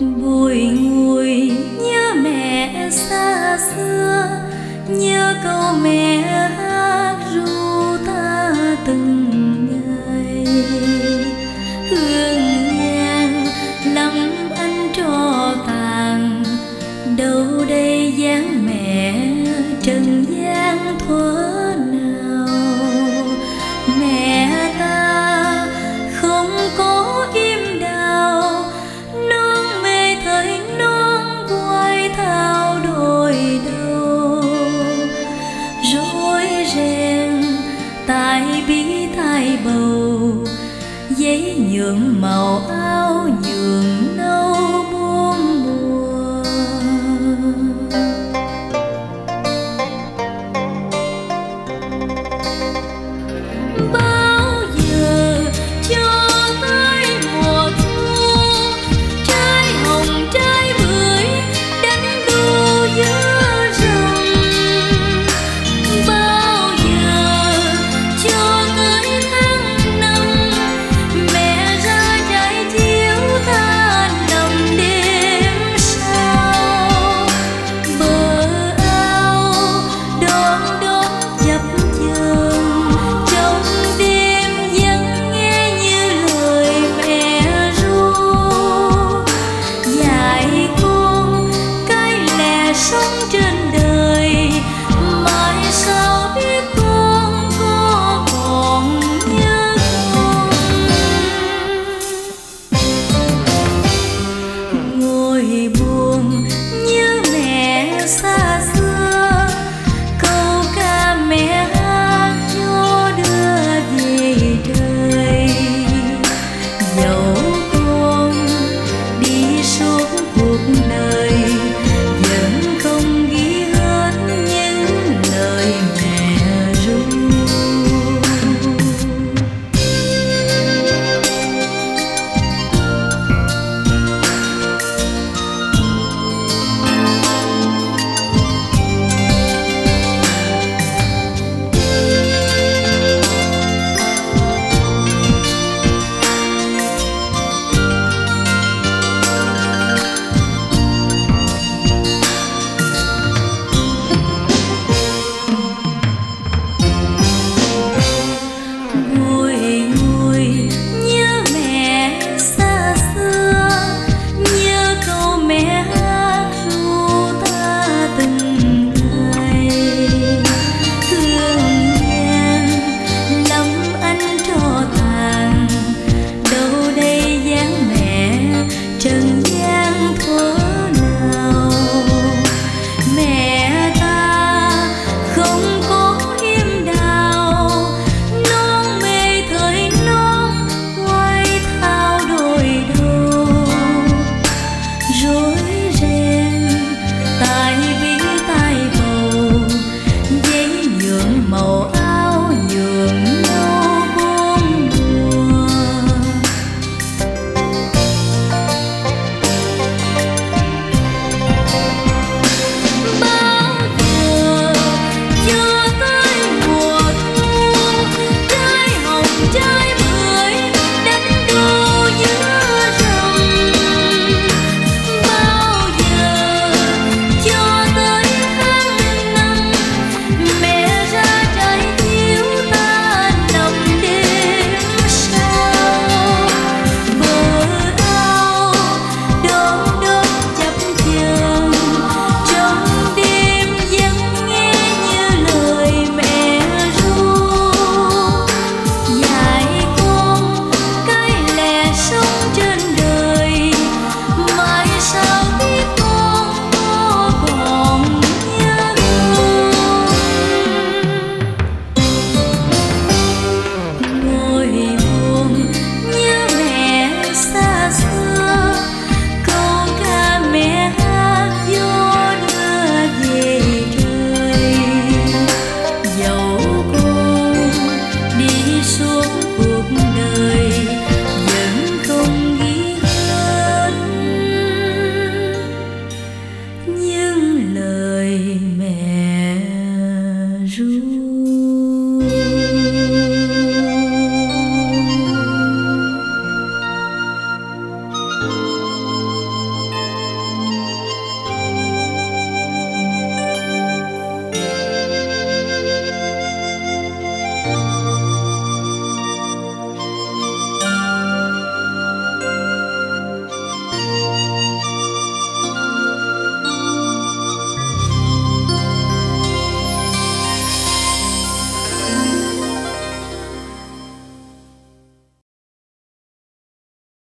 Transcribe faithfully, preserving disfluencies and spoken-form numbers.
Bùi ngùi nhớ mẹ xa xưa, nhớ câu mẹ hát ru ta từng ngày. Hương nhang lắm anh trò tàn, đâu đây dáng mẹ trần gian thuở nào. Mẹ ta không có im đào, non mê thời non quay thao đôi đầu. Rối ren tai bí tai bầu, giấy nhuộm màu áo nhuộm nâu buông mùa. Bao giờ cho tới mùa thu, trái hồng trái bưởi đánh đu giữa rừng. Bao giờ cho tới tháng năm, mẹ ra trại chiếu ta nằm đêm sau. Bờ ao đón đón chập chờn, trong đêm vẫn nghe như lời mẹ ru. Dạy con cái lẽ sống trên đời, mai sao biết con có còn nhớ không. Ngồi buồn nhớ mẹ xa xưa, câu ca mẹ hát cho đưa về đời. Dẫu con đi suốt cuộc đời, vẫn không ghi hết những lời mẹ ru. Bùi ngùi nhớ mẹ xa xưa, nhớ câu mẹ hát ru ta từng ngày. Hương nhang lắm anh trò tàn, đâu đây dáng mẹ trần gian thuở nào. Mẹ ta không có im đào, non mê thời non quay thao đôi đầu. Rối ren tai bí tai bầu, giấy nhuộm màu áo nhuộm nâu buông mùa. Bao giờ cho tới mùa thu, trái hồng trái bưởi đánh đu giữa rừng. Bao giờ cho tới tháng năm, mẹ ra trại chiếu ta nằm đêm sau. Bờ ao đón đón chập chờn, trong đêm vẫn nghe như lời mẹ ru. Dạy con cái lẽ sống trên đời, mai sao biết con có còn nhớ không. Ngồi buồn nhớ mẹ xa xưa, câu ca mẹ hát gió đưa về trời. Dẫu con đi suốt cuộc đời,